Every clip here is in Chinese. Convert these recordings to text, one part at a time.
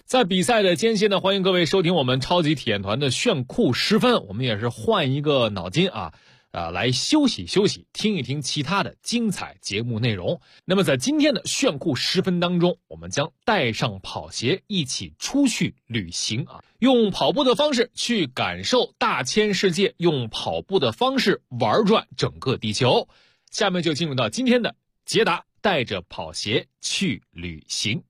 在比赛的间歇呢，欢迎各位收听我们超级体验团的炫酷时分，我们也是换一个脑筋来休息休息，听一听其他的精彩节目内容。那么在今天的炫酷时分当中，我们将带上跑鞋一起出去旅行用跑步的方式去感受大千世界，用跑步的方式玩转整个地球。下面就进入到今天的捷达带着跑鞋去旅行。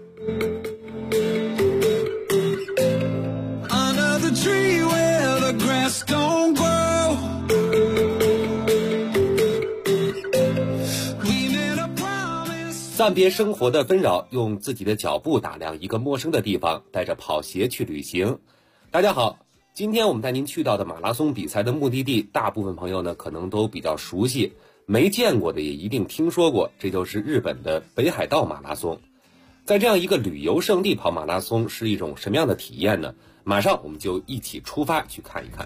暂别生活的纷扰，用自己的脚步打量一个陌生的地方，带着跑鞋去旅行。大家好，今天我们带您去到的马拉松比赛的目的地，大部分朋友呢可能都比较熟悉，没见过的也一定听说过，这就是日本的北海道马拉松。在这样一个旅游胜地跑马拉松是一种什么样的体验呢？马上我们就一起出发去看一看。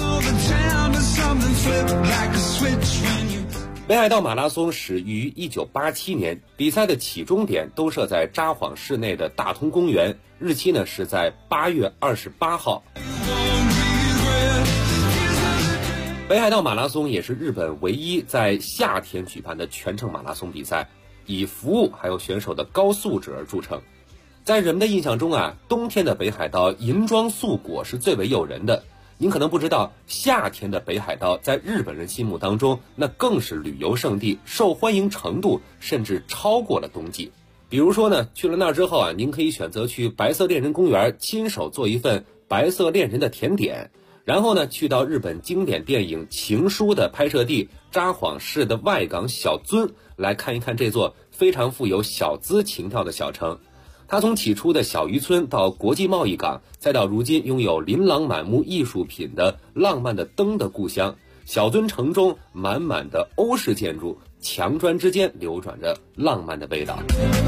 北海道马拉松始于1987年，比赛的起终点都设在札幌市内的大通公园，日期呢是在8月28号。北海道马拉松也是日本唯一在夏天举办的全程马拉松比赛，以服务还有选手的高素质而著称。在人们的印象中冬天的北海道银装素裹是最为诱人的。您可能不知道，夏天的北海道在日本人心目当中那更是旅游胜地，受欢迎程度甚至超过了冬季。比如说呢，去了那儿之后您可以选择去白色恋人公园亲手做一份白色恋人的甜点，然后呢去到日本经典电影《情书》的拍摄地札幌市的外港小樽来看一看这座非常富有小资情调的小城。它从起初的小渔村到国际贸易港，再到如今拥有琳琅满目艺术品的浪漫的灯的故乡。小樽城中满满的欧式建筑，墙砖之间流转着浪漫的味道。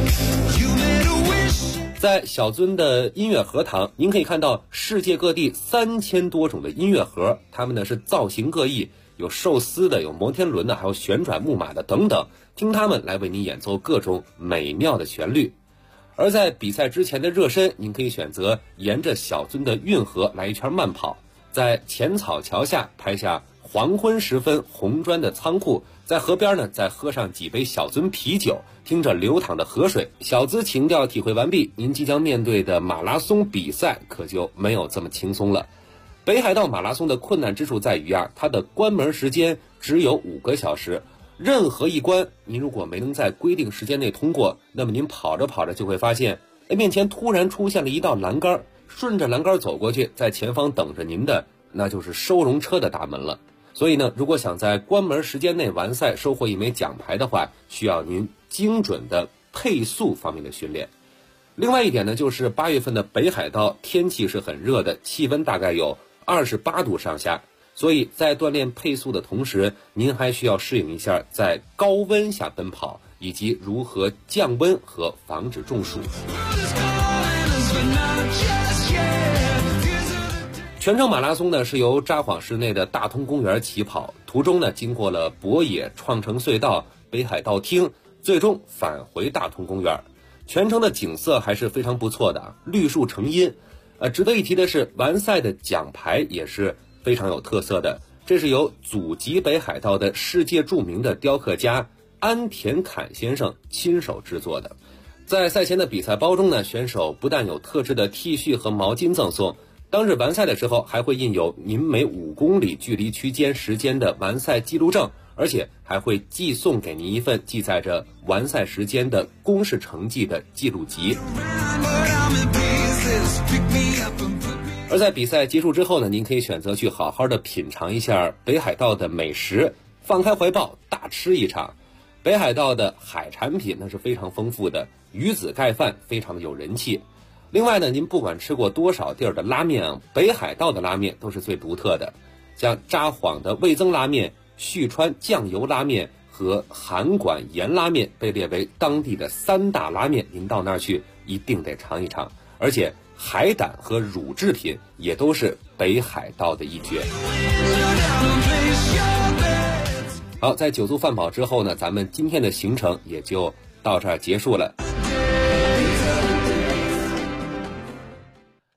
在小樽的音乐盒堂，您可以看到世界各地3000多种的音乐盒，它们呢是造型各异，有寿司的，有摩天轮的，还有旋转木马的等等，听它们来为您演奏各种美妙的旋律。而在比赛之前的热身，您可以选择沿着小樽的运河来一圈慢跑，在浅草桥下拍下黄昏时分红砖的仓库，在河边呢再喝上几杯小樽啤酒，听着流淌的河水，小资情调体会完毕，您即将面对的马拉松比赛可就没有这么轻松了。北海道马拉松的困难之处在于它的关门时间只有5个小时，任何一关您如果没能在规定时间内通过，那么您跑着跑着就会发现面前突然出现了一道栏杆，顺着栏杆走过去，在前方等着您的那就是收容车的大门了。所以呢，如果想在关门时间内完赛收获一枚奖牌的话，需要您精准的配速方面的训练。另外一点呢，就是8月份的北海道天气是很热的，气温大概有28度上下，所以在锻炼配速的同时，您还需要适应一下在高温下奔跑，以及如何降温和防止中暑。全程马拉松呢是由札幌市内的大通公园起跑，途中呢经过了博野、创城隧道、北海道厅，最终返回大通公园。全程的景色还是非常不错的，绿树成荫。值得一提的是，完赛的奖牌也是非常有特色的，这是由祖籍北海道的世界著名的雕刻家安田侃先生亲手制作的。在赛前的比赛包中呢，选手不但有特制的 T 恤和毛巾赠送，当日完赛的时候还会印有您每5公里距离区间时间的完赛记录证，而且还会寄送给您一份记载着完赛时间的公示成绩的记录集。而在比赛结束之后呢，您可以选择去好好的品尝一下北海道的美食，放开怀抱大吃一场。北海道的海产品那是非常丰富的，鱼子盖饭非常的有人气。另外呢，您不管吃过多少地儿的拉面北海道的拉面都是最独特的，像札幌的味增拉面、旭川酱油拉面和函馆盐拉面被列为当地的3大拉面，您到那儿去一定得尝一尝。而且海胆和乳制品也都是北海道的一绝。好，在酒足饭饱之后呢，咱们今天的行程也就到这儿结束了。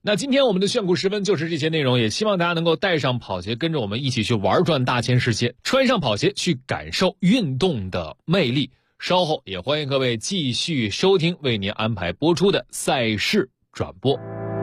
那今天我们的炫酷时分就是这些内容，也希望大家能够带上跑鞋，跟着我们一起去玩转大千世界，穿上跑鞋去感受运动的魅力。稍后也欢迎各位继续收听为您安排播出的赛事转播。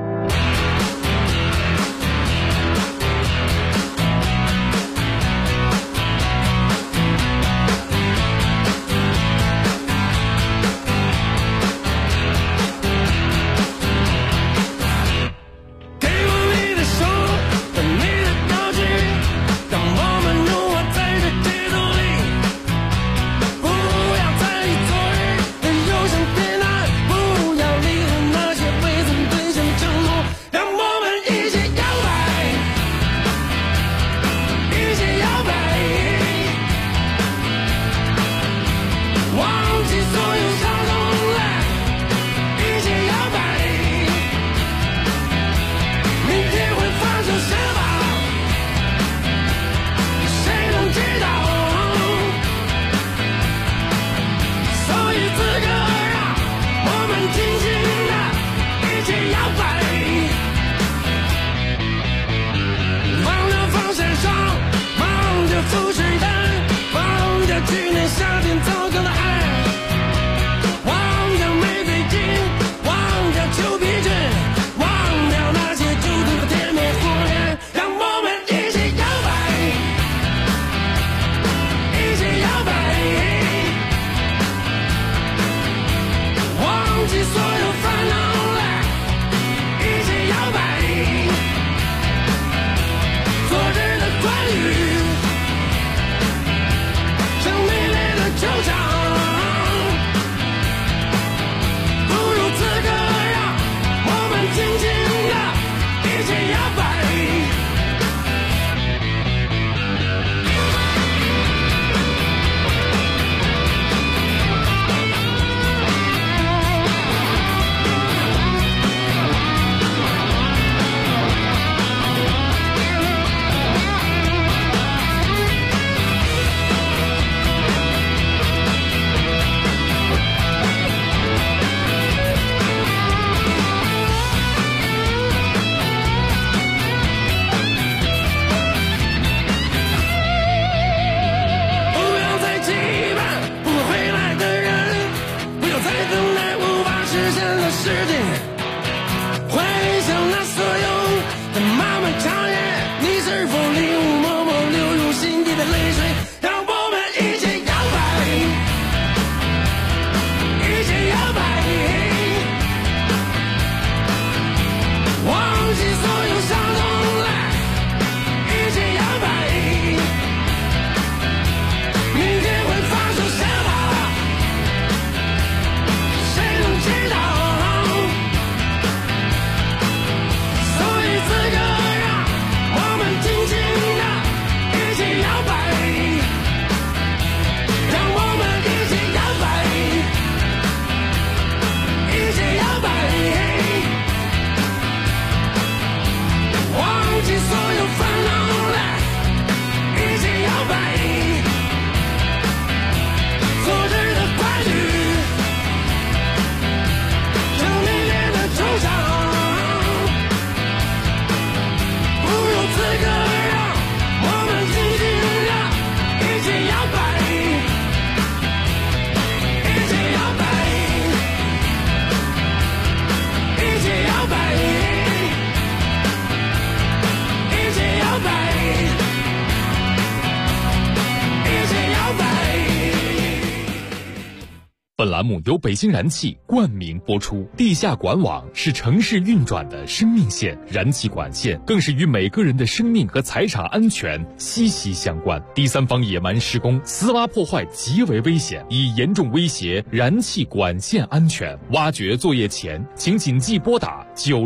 本栏目由北京燃气冠名播出。地下管网是城市运转的生命线，燃气管线更是与每个人的生命和财产安全息息相关。第三方野蛮施工、私挖破坏极为危险，已严重威胁燃气管线安全。挖掘作业前，请谨记拨打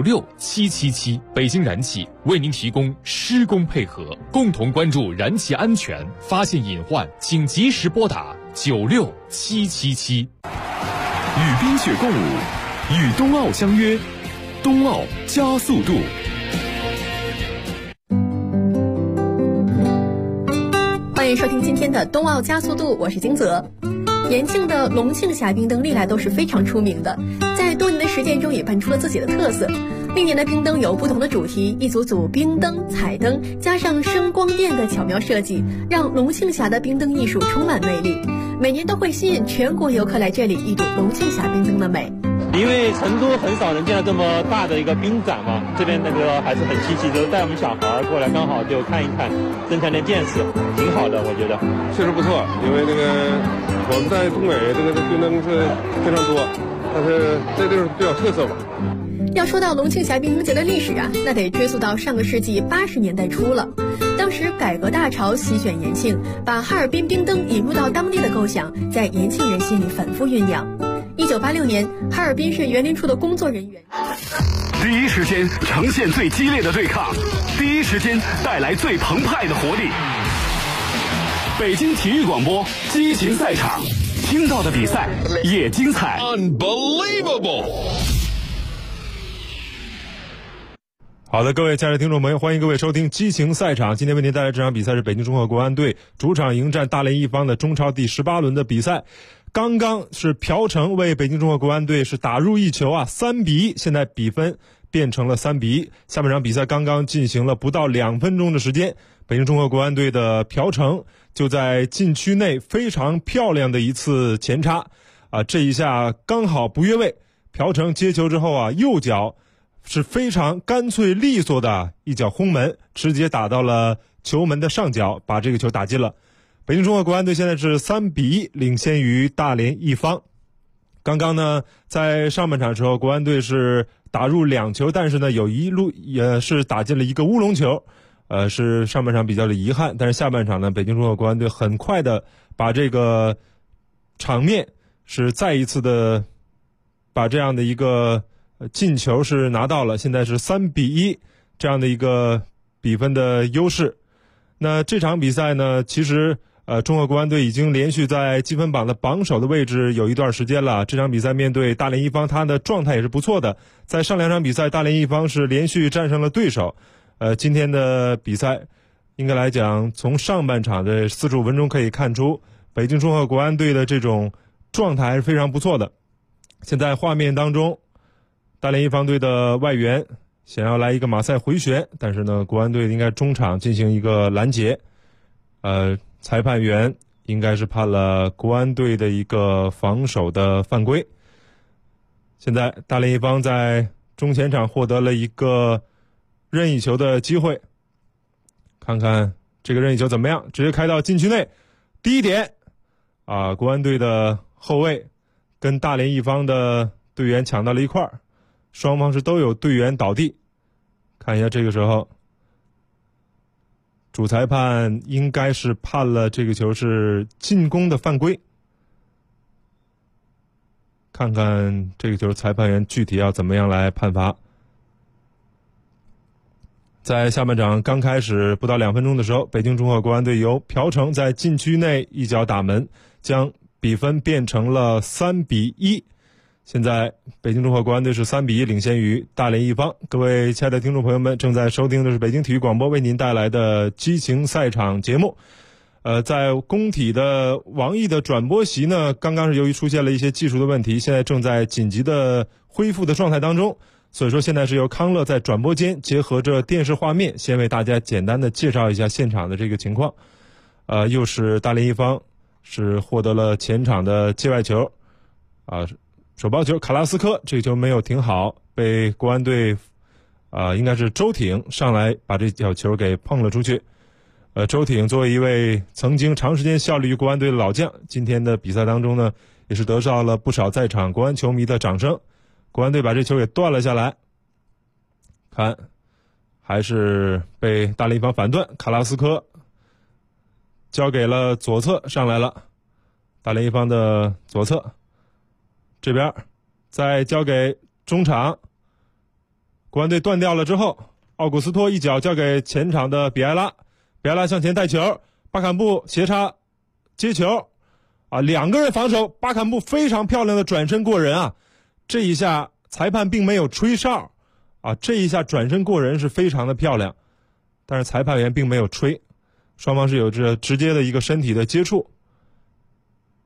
96777。北京燃气为您提供施工配合，共同关注燃气安全，发现隐患请及时拨打96777。 与冰雪共舞，与冬奥相约，冬奥加速度。 欢迎收听今天的冬奥加速度，我是金泽。延庆的龙庆峡冰灯历来都是非常出名的，在在多年的实践中也扮出了自己的特色。历年的冰灯有不同的主题，一组组冰灯、彩灯加上声光电的巧妙设计，让龙庆峡的冰灯艺术充满魅力。每年都会吸引全国游客来这里一睹龙庆峡冰灯的美。 因为成都很少能见到这么大的一个冰展嘛，这边还是很稀奇，就是带我们小孩过来，刚好就看一看，增强点见识，挺好的，我觉得确实不错。因为我们在东北冰灯是非常多，但是这地方比较特色吧。 要说到龙庆峡冰灯节的历史啊，那得追溯到上个世纪80年代初了。当时改革大潮席卷延庆，把哈尔滨冰灯引入到当地的构想，在延庆人心里反复酝酿。1986年，哈尔滨市园林处的工作人员第一时间呈现最激烈的对抗，第一时间带来最澎湃的活力。北京体育广播激情赛场，听到的比赛也精彩。 Unbelievable！ 好的，各位亲爱的听众朋友，欢迎各位收听激情赛场。今天为您带来这场比赛是北京中赫国安队主场迎战大连一方的中超第18轮的比赛。刚刚是朴成为北京中赫国安队是打入一球啊，3-1，现在比分变成了3-1。下半场比赛刚刚进行了不到2分钟的时间，北京中赫国安队的朴成就在禁区内非常漂亮的一次前插啊，这一下刚好不越位。朴成接球之后啊，右脚是非常干脆利索的一脚轰门，直接打到了球门的上角，把这个球打进了。北京中赫国安队现在是3-1领先于大连一方。刚刚呢，在上半场的时候，国安队是打入2球，但是呢，有一路也是打进了一个乌龙球，是上半场比较的遗憾。但是下半场呢，北京中赫国安队很快的把这个场面是再一次的把这样的一个进球是拿到了，现在是3-1这样的一个比分的优势。那这场比赛呢，其实中赫国安队已经连续在积分榜的榜首的位置有一段时间了。这场比赛面对大连一方，他的状态也是不错的。在上2场比赛，大连一方是连续战胜了对手。今天的比赛应该来讲，从上半场的45分钟可以看出，北京中赫国安队的这种状态还是非常不错的。现在画面当中，大连一方队的外援想要来一个马赛回旋，但是呢，国安队应该中场进行一个拦截。裁判员应该是判了国安队的一个防守的犯规。现在大连一方在中前场获得了一个任意球的机会，看看这个任意球怎么样，直接开到禁区内。第一点啊，国安队的后卫跟大连一方的队员抢到了一块儿，双方是都有队员倒地。看一下这个时候，主裁判应该是判了这个球是进攻的犯规。看看这个球裁判员具体要怎么样来判罚。在下半场刚开始不到2分钟的时候，北京中赫国安队由朴成在禁区内一脚打门，将比分变成了3-1。现在北京中赫国安队是3-1领先于大连一方。各位亲爱的听众朋友们，正在收听的是北京体育广播为您带来的激情赛场节目。在工体的网易的转播席呢，刚刚是由于出现了一些技术的问题，现在正在紧急的恢复的状态当中，所以说现在是由康乐在转播间结合着电视画面，先为大家简单的介绍一下现场的这个情况。又是大连一方是获得了前场的界外球手包球，卡拉斯科这个球没有停好，被国安队应该是周挺上来把这脚球给碰了出去。周挺作为一位曾经长时间效力于国安队的老将，今天的比赛当中呢，也是得到了不少在场国安球迷的掌声。国安队把这球给断了下来，看还是被大连一方反断，卡拉斯科交给了左侧上来了，大连一方的左侧这边再交给中场，国安队断掉了之后，奥古斯托一脚交给前场的比埃拉，比埃拉向前带球，巴坎布斜插接球2个人防守，巴坎布非常漂亮的转身过人这一下裁判并没有吹哨这一下转身过人是非常的漂亮，但是裁判员并没有吹，双方是有着直接的一个身体的接触。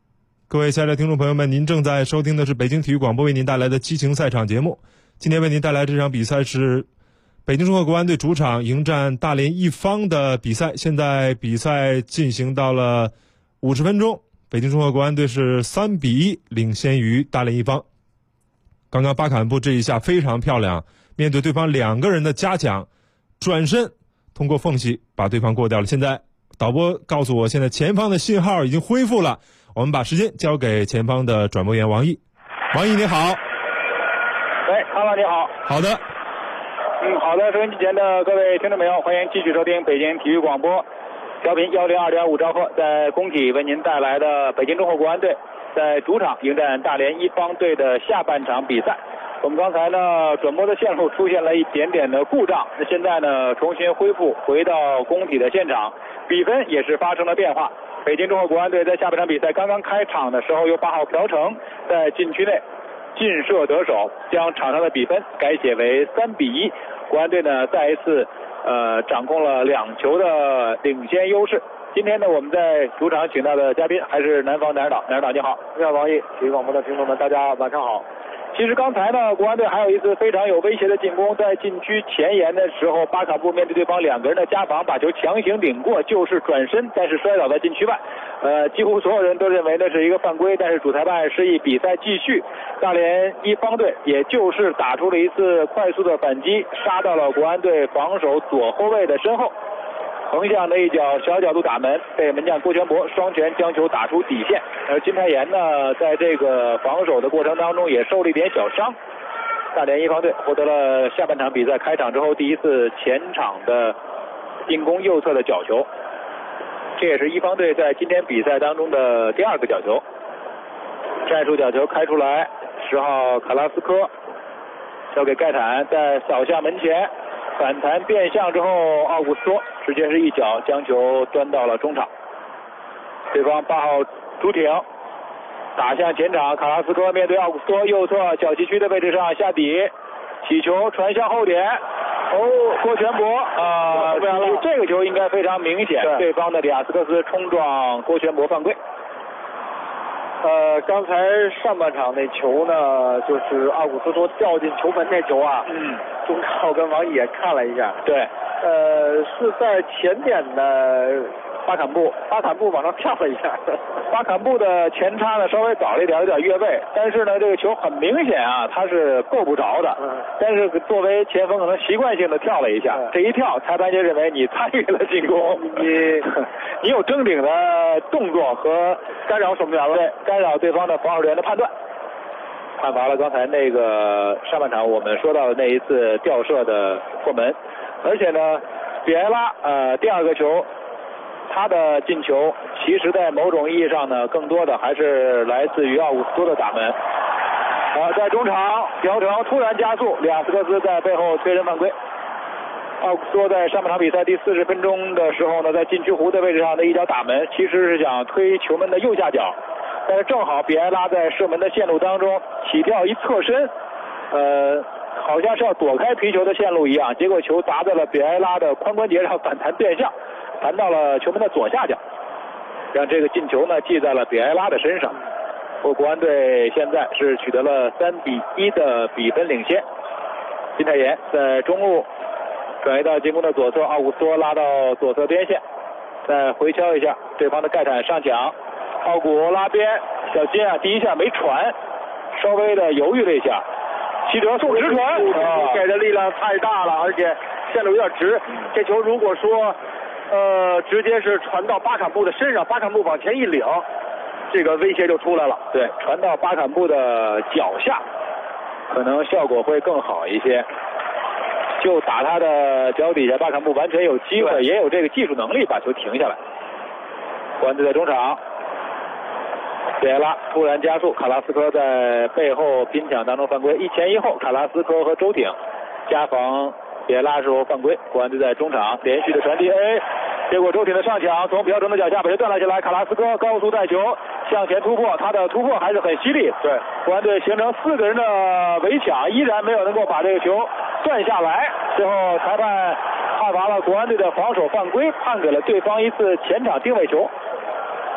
各位亲爱的听众朋友们，您正在收听的是北京体育广播为您带来的激情赛场节目。今天为您带来这场比赛是北京中赫国安队主场迎战大连一方的比赛。现在比赛进行到了50分钟，北京中赫国安队是3-1领先于大连一方。刚刚巴坎布这一下非常漂亮，面对对方2个人的加强，转身通过缝隙把对方过掉了。现在导播告诉我，现在前方的信号已经恢复了，我们把时间交给前方的转播员王毅。王毅你好。 喂，康老你好。 好的。 好的，收音机前的各位听众朋友，欢迎继续收听北京体育广播，调频102.5兆赫，在工体为您带来的北京中赫国安队在主场迎战大连一方队的下半场比赛。我们刚才呢转播的线路出现了一点点的故障，那现在呢重新恢复，回到工体的现场，比分也是发生了变化。北京中赫国安队在下半场比赛刚刚开场的时候，由8号朴成在禁区内劲射得手，将场上的比分改写为3-1。国安队呢再一次掌控了2球的领先优势。今天呢我们在主场请到的嘉宾还是南方南尔岛。南尔岛你好。 你好王毅，体育广播的听众们大家晚上好。 其实刚才呢国安队还有一次非常有威胁的进攻，在禁区前沿的时候，巴坎布面对对方2个人的加防，把球强行顶过，就是转身，但是摔倒在禁区外。几乎所有人都认为那是一个犯规，但是主裁判示意比赛继续。大连一方队也就是打出了一次快速的反击，杀到了国安队防守左后卫的身后，横向的一脚小角度打门，被门将郭全博双拳将球打出底线。而金泰妍呢，在这个防守的过程当中也受了一点小伤。大连一方队获得了下半场比赛开场之后第一次前场的进攻右侧的角球，这也是一方队在今天比赛当中的第2个角球。战术角球开出来，10号卡拉斯科交给盖坦，在扫向门前反弹变向之后，奥古斯托直接是一脚将球端到了中场。对方8号朱挺打向前场，卡拉斯科面对奥古斯托右侧小禁区的位置上下底，起球传向后点。郭全博这个球应该非常明显，对方的里亚斯科斯冲撞郭全博犯规。 刚才上半场那球呢，就是奥古斯托掉进球门那球啊。中超我跟王毅也看了一下。 对。 是在前点的巴坎布往上跳了一下。 巴坎布的前插呢稍微早了一点，有点越位，但是呢这个球很明显啊，他是够不着的。但是作为前锋可能习惯性的跳了一下，这一跳裁判就认为你参与了进攻，你有争顶的动作和干扰守门员了，对，干扰对方的防守人员的判断。判罚了刚才那个上半场我们说到的那一次吊射的破门。而且呢比埃拉第2个球他的进球其实在某种意义上呢更多的还是来自于奥古斯托的打门。在中场朴成突然加速，里亚斯科斯在背后推人犯规。奥古斯托在上半场比赛第40分钟的时候呢，在禁区弧的位置上的一脚打门，其实是想推球门的右下角，但是正好比埃拉在射门的线路当中起跳一侧身，好像是要躲开皮球的线路一样，结果球砸在了比埃拉的髋关节上，反弹变向，弹到了球门的左下角，让这个进球呢记在了比埃拉的身上。国安队现在是取得了3-1的比分领先。金泰妍在中路转移到进攻的左侧，奥古斯托拉到左侧边线，再回敲一下对方的盖坦上抢，奥古拉边，小金啊第一下没传，稍微的犹豫了一下，齐德送直传， 给的力量太大了，而且线路有点直。这球如果说直接是传到巴坎布的身上，巴坎布往前一领，这个威胁就出来了。 对，传到巴坎布的脚下，可能效果会更好一些。就打他的脚底下，巴坎布完全有机会，也有这个技术能力把球停下来。国安队在中场，比埃拉突然加速，卡拉斯科在背后拼抢当中犯规，一前一后，卡拉斯科和周挺加防比埃拉时候犯规。国安队在中场连续的传递，结果周挺的上抢从朴成的脚下把球断了下来，卡拉斯科高速带球向前突破，他的突破还是很犀利。 对， 国安队形成4个人的围抢，依然没有能够把这个球断下来。最后裁判判罚了国安队的防守犯规，判给了对方一次前场定位球。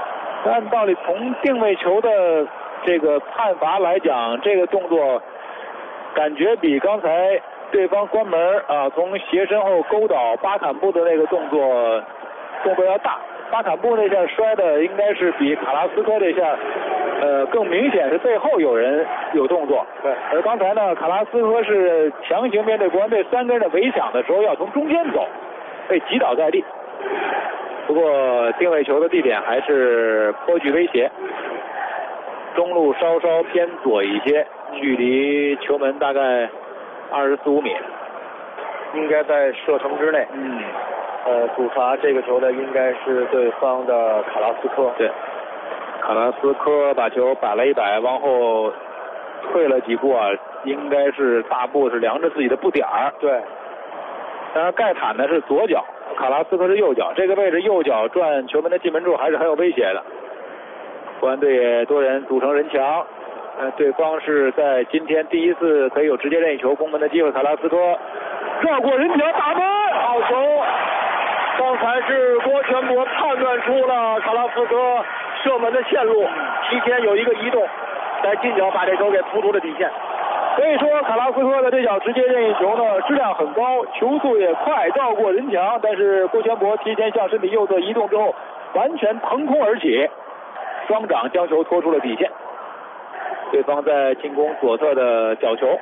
按道理从定位球的这个判罚来讲，这个动作感觉比刚才对方关门啊从斜身后勾倒巴坎布的那个动作要大。巴坎布那下摔的应该是比卡拉斯科这下更明显是背后有人有动作。对，而刚才呢，卡拉斯科是强行面对国安队3个人的围抢的时候要从中间走，被击倒在地。不过定位球的地点还是颇具威胁，中路稍稍偏左一些，距离球门大概24、25米， 应该在射程之内。主罚这个球的应该是对方的卡拉斯科。 对，卡拉斯科把球摆了一摆，往后退了几步啊，应该是大步是量着自己的步点儿。 对， 当然盖坦呢是左脚，卡拉斯科是右脚，这个位置右脚转球门的进门处还是很有威胁的。国安队也多人组成人墙，对方是在今天第一次可以有直接任意球攻门的机会，卡拉斯科绕过人墙打门，好球！ 刚才是郭全博判断出了卡拉斯科射门的线路，提前有一个移动，在近角把这球给扑出了底线。 所以说卡拉斯科的这脚直接任意球呢，质量很高，球速也快，绕过人墙，但是郭全博提前向身体右侧移动之后，完全腾空而起，双掌将球拖出了底线。对方在进攻左侧的角球，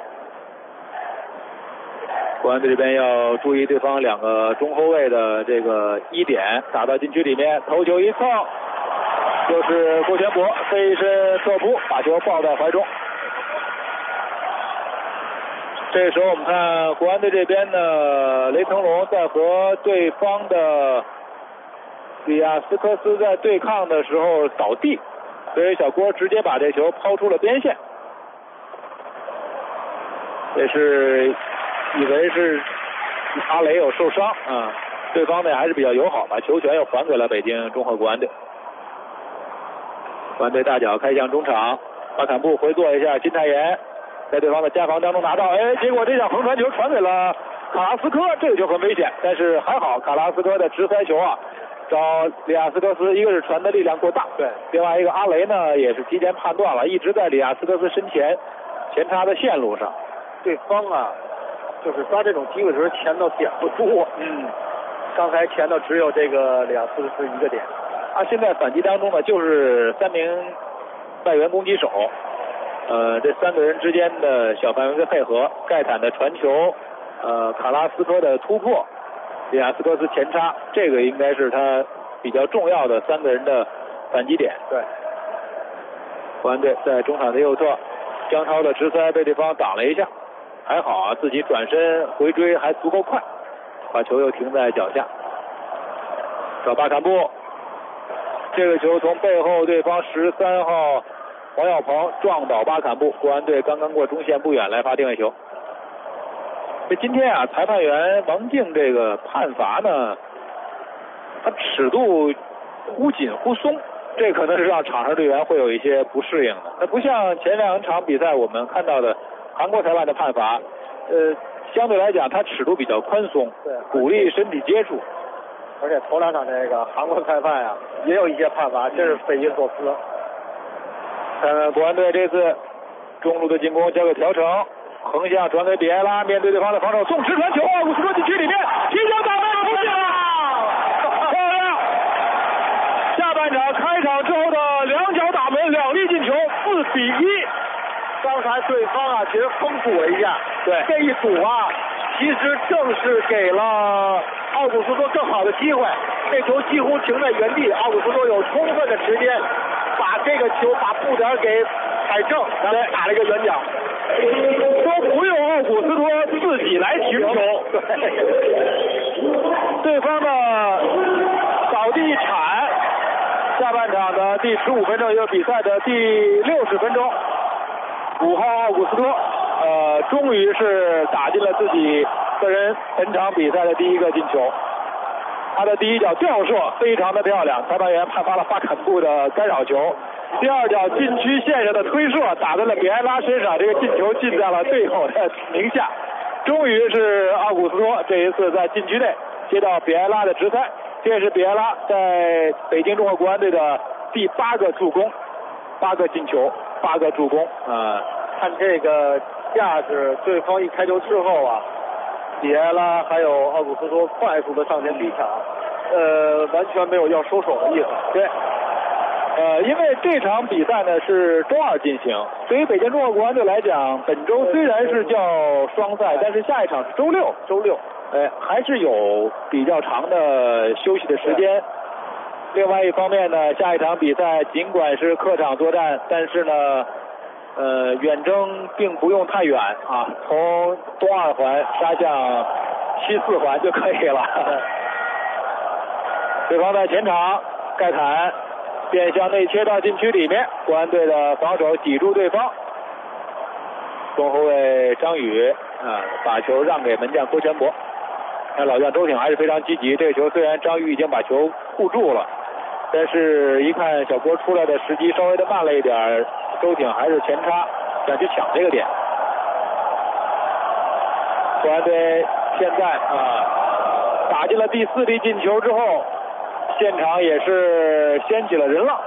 国安队这边要注意对方2个中后卫的这个1点打到禁区里面，头球一蹭，就是郭全博飞身侧扑，把球抱在怀中。这个时候我们看国安队这边呢，雷腾龙在和对方的里亚斯科斯在对抗的时候倒地，所以小郭直接把这球抛出了边线，也是以为是阿雷有受伤啊，对方呢还是比较友好，把球权又还给了北京中赫国安队。国安队大脚开向中场，巴坎布回做一下，金泰妍在对方的夹防当中拿到，结果这脚横传球传给了卡拉斯科，这个就很危险，但是还好卡拉斯科的直塞球啊，找里亚斯科斯，一个是传的力量过大，对，另外一个阿雷呢也是提前判断了，一直在里亚斯科斯身前前插的线路上。 对方啊，就是抓这种机会的时候前头点不住，刚才前头只有这个里亚斯科斯一个点。 现在反击当中呢，就是3名外援攻击手，这3个人之间的小范围的配合，盖坦的传球，卡拉斯科的突破，里亚斯科斯前插，这个应该是他比较重要的3个人的反击点。 对， 国安队在中场的右侧，姜超的直塞被对方挡了一下，还好啊，自己转身回追还足够快，把球又停在脚下。找巴坎布，这个球从背后对方13号黄耀鹏撞倒巴坎布，国安队刚刚过中线不远来罚定位球。今天啊，裁判员王静这个判罚呢，他尺度忽紧忽松，这可能是让场上队员会有一些不适应的。那不像前2场比赛我们看到的韩国裁判的判罚，相对来讲他尺度比较宽松， 对， 鼓励身体接触。 而且头2场这个韩国裁判啊，也有一些判罚，真是匪夷所思。 看看国安队这次中路的进攻交给朴成，横向传给比埃拉，面对对方的防守，送直传球，奥古斯托禁区里面，提脚打门出界了，漂亮！下半场开场之后的2脚打门，2粒进球，4-1。 刚才对方啊，其实丰富我一下， 对， 这一堵啊，其实正是给了奥古斯托更好的机会，这球几乎停在原地，奥古斯托有充分的时间把这个球把步点给摆正，然后打了一个远角， 都不用奥古斯托自己来寻球，对方的倒地铲，下半场的第15分钟，也就是比赛的第60分钟，5号奥古斯托终于是打进了自己个人本场比赛的第1个进球。他的第1脚吊射非常的漂亮，裁判员判罚了巴坎布的干扰球。第2脚禁区线上的推射打在了比埃拉身上，这个进球进在了队友的名下。终于是奥古斯托这一次在禁区内接到比埃拉的直塞，这也是比埃拉在北京中赫国安队的第8个助攻，8个进球，8个助攻。 看这个架势，对方一开球之后啊，比埃拉还有奥古斯托快速的上前逼抢，完全没有要收手的意思。 对。因为这场比赛呢是周2进行，对于北京中赫国安队来讲，本周虽然是叫双赛，但是下一场是周六，还是有比较长的休息的时间。另外一方面呢，下一场比赛尽管是客场作战，但是呢，远征并不用太远啊，从东2环杀向西4环就可以了。对方在前场盖坦。变向内切到禁区里面，国安队的防守挤住对方。中后卫张宇把球让给门将郭全博。看老将周挺还是非常积极。这个球虽然张宇已经把球护住了，但是一看小郭出来的时机稍微的慢了一点，周挺还是前插想去抢这个点。国安队现在打进了第4粒进球之后。现场也是掀起了人浪，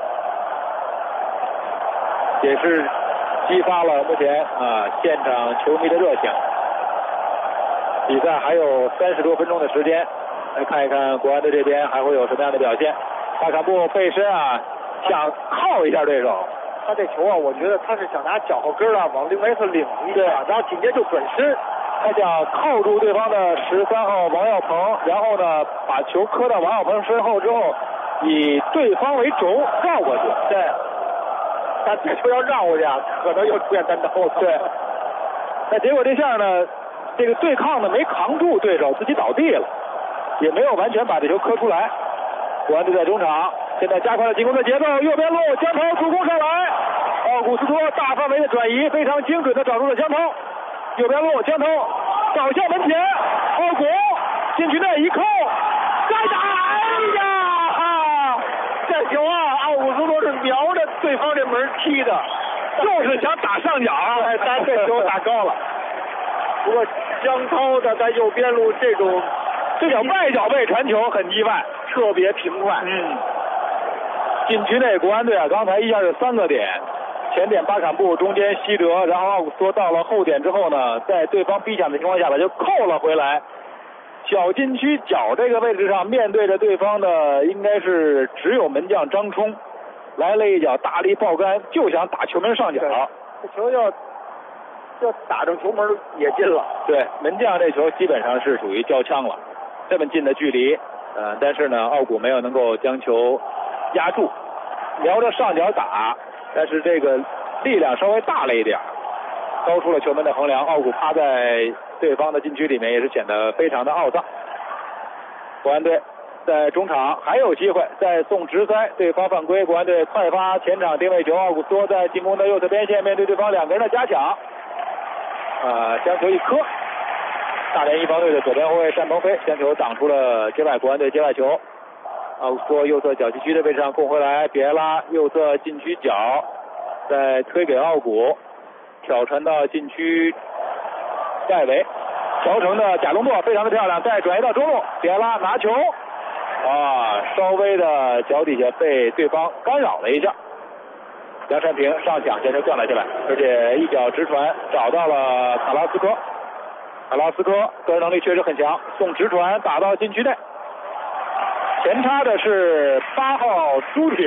也是激发了目前现场球迷的热情。比赛还有30多分钟的时间，来看一看国安队这边还会有什么样的表现。巴卡布背身想靠一下对手， 他这球我觉得他是想拿脚后跟往另外一侧领一下，然后紧接着就转身。 他想靠住对方的13号王耀鹏，然后呢把球磕到王耀鹏身后之后，以对方为轴绕过去。 对，他这球要绕过去可能又出现单刀。 对，那结果这下呢，这个对抗呢没扛住对手，自己倒地了，也没有完全把这球磕出来。国安队在中场，现在加快了进攻的节奏，右边路江涛助攻上来，奥古斯托大范围的转移，非常精准的找出了江涛。右边路江涛倒向门前，奥古禁区内一扣，再打！哎呀， 这球奥古斯托是瞄着对方这门踢的， 就是想打上角， 但这球打高了。不过江涛的在右边路这种外脚背传球很意外， 特别平快。 禁区内国安队刚才一下就3个点。前点巴坎布，中间西德，然后奥古斯托到了后点之后呢，在对方逼抢的情况下把球扣了回来，小禁区角这个位置上，面对着对方的应该是只有门将张冲，来了一脚大力爆杆，就想打球门上角。 这球要打中球门也进了。 对，门将这球基本上是属于交枪了，这么近的距离，但是呢，奥古没有能够将球压住，瞄着上角打。但是这个力量稍微大了一点，超出了球门的衡量。奥古趴在对方的禁区里面，也是显得非常的懊丧。国安队在中场还有机会再送直塞，对方犯规，国安队快发前场定位球，奥古斯托在进攻的右侧边线，面对对方2个人的加强，将球一磕，大连一方队的左边后卫单鹏飞将球挡出了界外，国安队界外球。奥古斯托右侧小禁区的位置上供回来，比埃拉右侧禁区角，再推给奥古，挑传到禁区外围，调成的贾隆多非常的漂亮，再转移到中路，比埃拉拿球，稍微的脚底下被对方干扰了一下，杨善平上抢将球断了下来，而且一脚直传找到了卡拉斯科，个人能力确实很强，送直传打到禁区内。前插的是8号朱挺，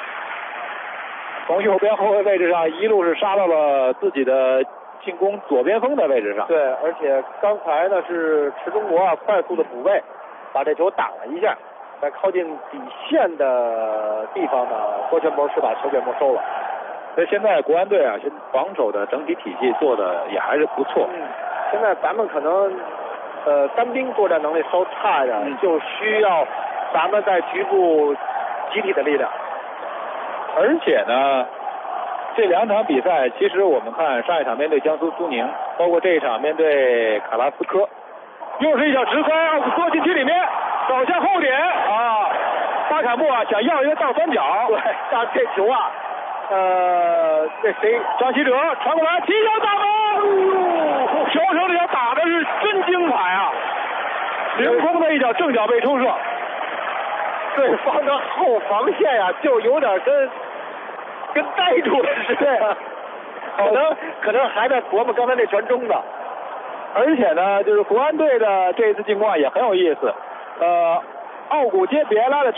从右边后卫位置上一路是杀到了自己的进攻左边锋的位置上。 对，而且刚才呢是池中国快速的补位，把这球挡了一下，在靠近底线的地方呢，郭全博是把球给没收了。 所以现在国安队防守的整体体系做的也还是不错。 现在咱们可能单兵作战能力稍差一点，就需要咱们在局部集体的力量。 而且呢，这2场比赛其实我们看上一场面对江苏苏宁，包括这一场面对卡拉斯科，又是一脚直塞，奥古斯托禁区里面倒向后点巴坎布想要一个倒三角， 对，但这球这谁张稀哲传过来提脚打门，球手里打的是真精彩啊！凌空的一脚正脚背抽射， 对方的后防线呀，就有点跟呆住了似的呀，可能还在琢磨刚才那传中呢。 而且呢，就是国安队的这次进攻啊也很有意思。奥古杰别拉的